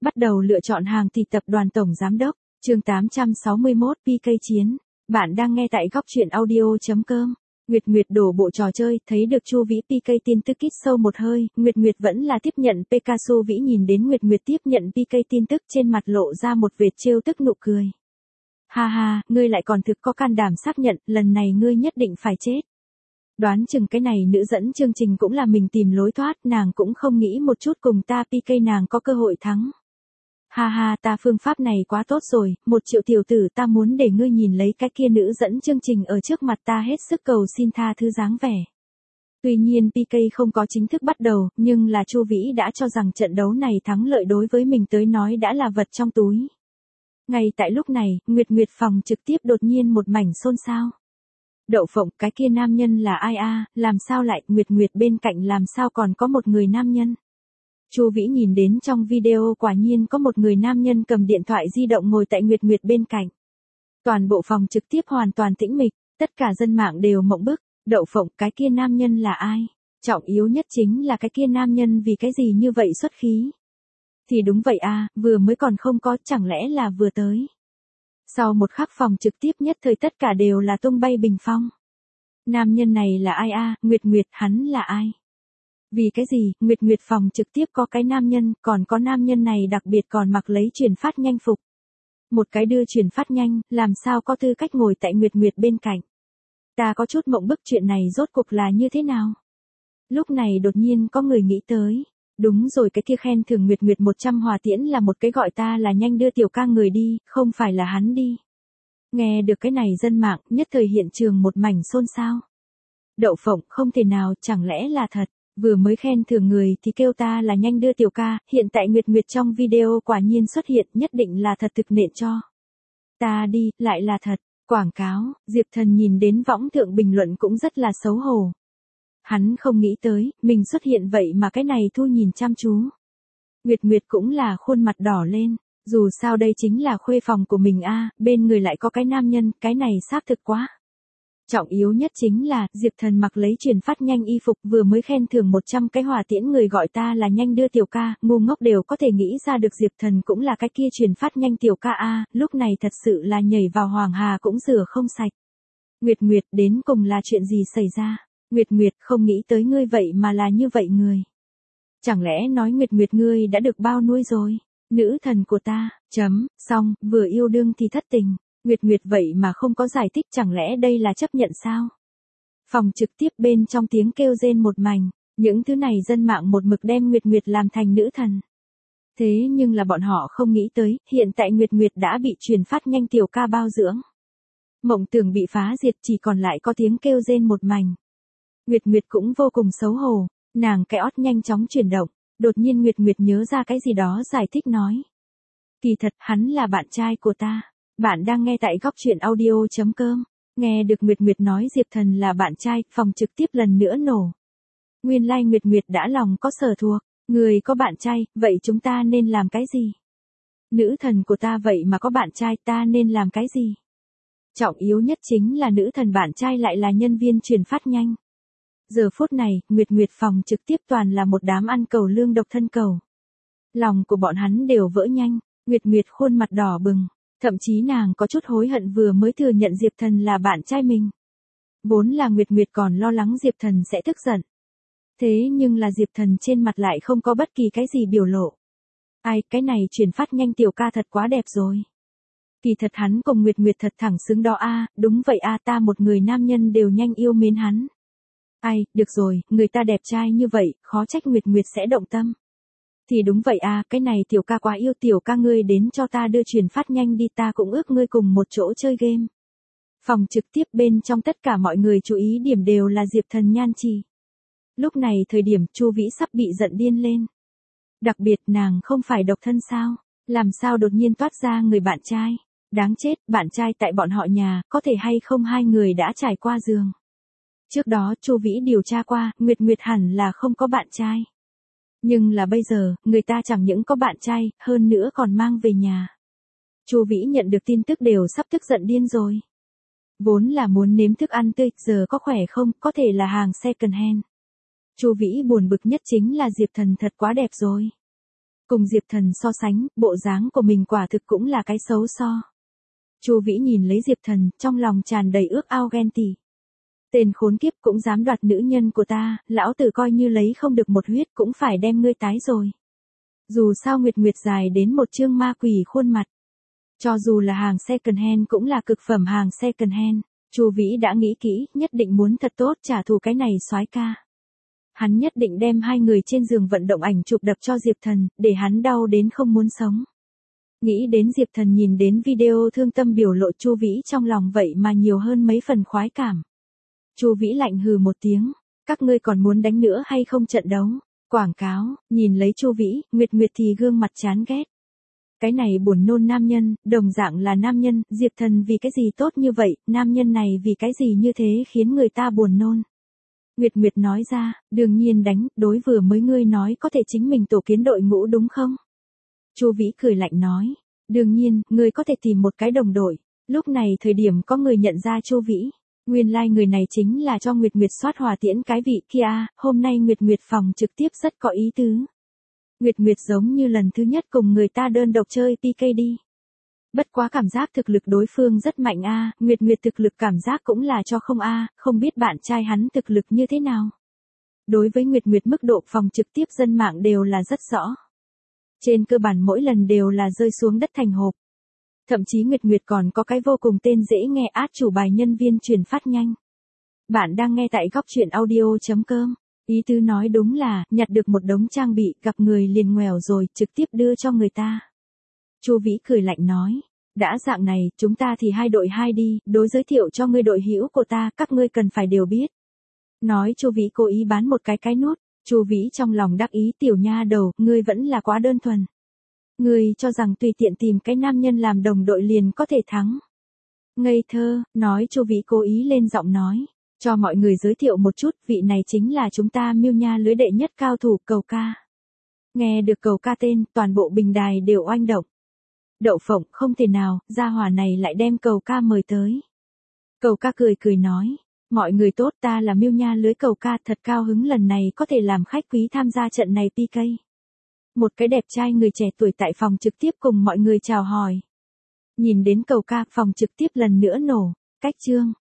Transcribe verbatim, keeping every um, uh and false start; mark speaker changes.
Speaker 1: Bắt đầu lựa chọn hàng thì tập đoàn tổng giám đốc, chương tám trăm sáu mươi mốt pê ca chiến. Bạn đang nghe tại góc truyện audio chấm com. Nguyệt Nguyệt đổ bộ trò chơi, thấy được Chu Vĩ pê ca tin tức hít sâu một hơi, Nguyệt Nguyệt vẫn là tiếp nhận pê ca. Chu Vĩ nhìn đến Nguyệt Nguyệt tiếp nhận pê ca tin tức, trên mặt lộ ra một vệt trêu tức nụ cười. Ha ha, ngươi lại còn thực có can đảm xác nhận, lần này ngươi nhất định phải chết. Đoán chừng cái này nữ dẫn chương trình cũng là mình tìm lối thoát, nàng cũng không nghĩ một chút cùng ta pê ca nàng có cơ hội thắng. Ha ha, ta phương pháp này quá tốt rồi, một triệu tiểu tử, ta muốn để ngươi nhìn lấy cái kia nữ dẫn chương trình ở trước mặt ta hết sức cầu xin tha thứ dáng vẻ. Tuy nhiên pê ca không có chính thức bắt đầu, nhưng là Chu Vĩ đã cho rằng trận đấu này thắng lợi đối với mình tới nói đã là vật trong túi. Ngay tại lúc này, Nguyệt Nguyệt phòng trực tiếp đột nhiên một mảnh xôn xao. Đậu phộng, cái kia nam nhân là ai a? Làm sao lại, Nguyệt Nguyệt bên cạnh làm sao còn có một người nam nhân? Chu Vĩ nhìn đến trong video quả nhiên có một người nam nhân cầm điện thoại di động ngồi tại Nguyệt Nguyệt bên cạnh. Toàn bộ phòng trực tiếp hoàn toàn tĩnh mịch, tất cả dân mạng đều mộng bức, đậu phộng, cái kia nam nhân là ai? Trọng yếu nhất chính là cái kia nam nhân vì cái gì như vậy xuất khí? Thì đúng vậy a, vừa mới còn không có, chẳng lẽ là vừa tới? Sau một khắc phòng trực tiếp nhất thời tất cả đều là tung bay bình phong. Nam nhân này là ai a? Nguyệt Nguyệt, hắn là ai? Vì cái gì, Nguyệt Nguyệt phòng trực tiếp có cái nam nhân, còn có nam nhân này đặc biệt còn mặc lấy truyền phát nhanh phục. Một cái đưa truyền phát nhanh, làm sao có tư cách ngồi tại Nguyệt Nguyệt bên cạnh. Ta có chút mộng bức, chuyện này rốt cuộc là như thế nào? Lúc này đột nhiên có người nghĩ tới. Đúng rồi, cái kia khen thưởng Nguyệt Nguyệt một trăm hòa tiễn là một cái gọi ta là nhanh đưa tiểu ca người đi, không phải là hắn đi. Nghe được cái này dân mạng, nhất thời hiện trường một mảnh xôn xao. Đậu phộng, không thể nào, chẳng lẽ là thật, vừa mới khen thưởng người thì kêu ta là nhanh đưa tiểu ca, hiện tại Nguyệt Nguyệt trong video quả nhiên xuất hiện, nhất định là thật thực nện cho. Ta đi, lại là thật, quảng cáo, Diệp Thần nhìn đến võng thượng bình luận cũng rất là xấu hổ. Hắn không nghĩ tới, mình xuất hiện vậy mà cái này Thu nhìn chăm chú. Nguyệt Nguyệt cũng là khuôn mặt đỏ lên, dù sao đây chính là khuê phòng của mình a, bên người lại có cái nam nhân, cái này xác thực quá. Trọng yếu nhất chính là, Diệp Thần mặc lấy truyền phát nhanh y phục vừa mới khen thưởng một trăm cái hòa tiễn người gọi ta là nhanh đưa tiểu ca, ngu ngốc đều có thể nghĩ ra được Diệp Thần cũng là cái kia truyền phát nhanh tiểu ca a, lúc này thật sự là nhảy vào hoàng hà cũng rửa không sạch. Nguyệt Nguyệt, đến cùng là chuyện gì xảy ra? Nguyệt Nguyệt, không nghĩ tới ngươi vậy mà là như vậy người. Chẳng lẽ nói Nguyệt Nguyệt ngươi đã được bao nuôi rồi? Nữ thần của ta, chấm, xong, vừa yêu đương thì thất tình. Nguyệt Nguyệt vậy mà không có giải thích, chẳng lẽ đây là chấp nhận sao? Phòng trực tiếp bên trong tiếng kêu rên một mảnh, những thứ này dân mạng một mực đem Nguyệt Nguyệt làm thành nữ thần. Thế nhưng là bọn họ không nghĩ tới, hiện tại Nguyệt Nguyệt đã bị truyền phát nhanh tiểu ca bao dưỡng. Mộng tưởng bị phá diệt, chỉ còn lại có tiếng kêu rên một mảnh. Nguyệt Nguyệt cũng vô cùng xấu hổ, nàng cái ót nhanh chóng chuyển động, đột nhiên Nguyệt Nguyệt nhớ ra cái gì đó giải thích nói. Kỳ thật, hắn là bạn trai của ta. Bạn đang nghe tại góc truyện audio chấm com. Nghe được Nguyệt Nguyệt nói Diệp Thần là bạn trai, phòng trực tiếp lần nữa nổ. Nguyên lai like Nguyệt Nguyệt đã lòng có sở thuộc, người có bạn trai, vậy chúng ta nên làm cái gì? Nữ thần của ta vậy mà có bạn trai, ta nên làm cái gì? Trọng yếu nhất chính là nữ thần bạn trai lại là nhân viên truyền phát nhanh. Giờ phút này, Nguyệt Nguyệt phòng trực tiếp toàn là một đám ăn cầu lương độc thân cầu. Lòng của bọn hắn đều vỡ nhanh, Nguyệt Nguyệt khuôn mặt đỏ bừng. Thậm chí nàng có chút hối hận vừa mới thừa nhận Diệp Thần là bạn trai mình. Vốn là Nguyệt Nguyệt còn lo lắng Diệp Thần sẽ tức giận. Thế nhưng là Diệp Thần trên mặt lại không có bất kỳ cái gì biểu lộ. Ai, cái này truyền phát nhanh tiểu ca thật quá đẹp rồi. Kỳ thật hắn cùng Nguyệt Nguyệt thật thẳng xứng đó a, đúng vậy a, ta một người nam nhân đều nhanh yêu mến hắn. Ai, được rồi, người ta đẹp trai như vậy, khó trách Nguyệt Nguyệt sẽ động tâm. Thì đúng vậy à, cái này tiểu ca quá yêu, tiểu ca ngươi đến cho ta đưa truyền phát nhanh đi, ta cũng ước ngươi cùng một chỗ chơi game. Phòng trực tiếp bên trong tất cả mọi người chú ý điểm đều là Diệp Thần nhan chi. Lúc này thời điểm Chu Vĩ sắp bị giận điên lên. Đặc biệt nàng không phải độc thân sao, làm sao đột nhiên toát ra người bạn trai. Đáng chết, bạn trai tại bọn họ nhà, có thể hay không hai người đã trải qua giường. Trước đó Chu Vĩ điều tra qua, Nguyệt Nguyệt hẳn là không có bạn trai. Nhưng là bây giờ, người ta chẳng những có bạn trai, hơn nữa còn mang về nhà. Chu Vĩ nhận được tin tức đều sắp tức giận điên rồi. Vốn là muốn nếm thức ăn tươi, giờ có khỏe không, có thể là hàng second hand. Chu Vĩ buồn bực nhất chính là Diệp Thần thật quá đẹp rồi. Cùng Diệp Thần so sánh, bộ dáng của mình quả thực cũng là cái xấu so. Chu Vĩ nhìn lấy Diệp Thần, trong lòng tràn đầy ước ao ghen tị. Tên khốn kiếp cũng dám đoạt nữ nhân của ta, lão tử coi như lấy không được một huyết cũng phải đem ngươi tái rồi. Dù sao Nguyệt Nguyệt dài đến một chương ma quỷ khuôn mặt. Cho dù là hàng second hand cũng là cực phẩm hàng second hand. Chu Vĩ đã nghĩ kỹ, nhất định muốn thật tốt trả thù cái này soái ca. Hắn nhất định đem hai người trên giường vận động ảnh chụp đập cho Diệp Thần, để hắn đau đến không muốn sống. Nghĩ đến Diệp Thần nhìn đến video thương tâm biểu lộ Chu Vĩ trong lòng vậy mà nhiều hơn mấy phần khoái cảm. Chu Vĩ lạnh hừ một tiếng, các ngươi còn muốn đánh nữa hay không trận đấu? Quảng cáo, nhìn lấy Chu Vĩ, Nguyệt Nguyệt thì gương mặt chán ghét. Cái này buồn nôn nam nhân, đồng dạng là nam nhân, Diệp Thần vì cái gì tốt như vậy, nam nhân này vì cái gì như thế khiến người ta buồn nôn. Nguyệt Nguyệt nói ra, đương nhiên đánh, đối vừa mới ngươi nói có thể chính mình tổ kiến đội ngũ đúng không? Chu Vĩ cười lạnh nói, đương nhiên, ngươi có thể tìm một cái đồng đội. Lúc này thời điểm có người nhận ra Chu Vĩ. Nguyên lai like người này chính là cho Nguyệt Nguyệt soát hỏa tiễn cái vị kia, hôm nay Nguyệt Nguyệt phòng trực tiếp rất có ý tứ. Nguyệt Nguyệt giống như lần thứ nhất cùng người ta đơn độc chơi pê ca đi. Bất quá cảm giác thực lực đối phương rất mạnh a, Nguyệt Nguyệt thực lực cảm giác cũng là cho không a, không biết bạn trai hắn thực lực như thế nào. Đối với Nguyệt Nguyệt mức độ phòng trực tiếp dân mạng đều là rất rõ. Trên cơ bản mỗi lần đều là rơi xuống đất thành hộp. Thậm chí Nguyệt Nguyệt còn có cái vô cùng tên dễ nghe át chủ bài nhân viên truyền phát nhanh. Bạn đang nghe tại góc truyện audio chấm com. Ý tứ nói đúng là, nhặt được một đống trang bị, gặp người liền ngoèo rồi, trực tiếp đưa cho người ta. Chu Vĩ cười lạnh nói, đã dạng này, chúng ta thì hai đội hai đi, đối giới thiệu cho ngươi đội hữu của ta, các ngươi cần phải đều biết. Nói Chu Vĩ cố ý bán một cái cái nút, Chu Vĩ trong lòng đắc ý tiểu nha đầu, ngươi vẫn là quá đơn thuần. Ngươi cho rằng tùy tiện tìm cái nam nhân làm đồng đội liền có thể thắng. Ngây thơ, nói Chu Vĩ cố ý lên giọng nói. Cho mọi người giới thiệu một chút, vị này chính là chúng ta Miêu Nha lưới đệ nhất cao thủ Cầu Ca. Nghe được Cầu Ca tên, toàn bộ bình đài đều oanh động. Đậu phộng, không thể nào, gia hỏa này lại đem Cầu Ca mời tới. Cầu Ca cười cười nói, mọi người tốt, ta là Miêu Nha lưới Cầu Ca, thật cao hứng lần này có thể làm khách quý tham gia trận này pê ca. Một cái đẹp trai người trẻ tuổi tại phòng trực tiếp cùng mọi người chào hỏi. Nhìn đến Cầu Ca, phòng trực tiếp lần nữa nổ, cách chương.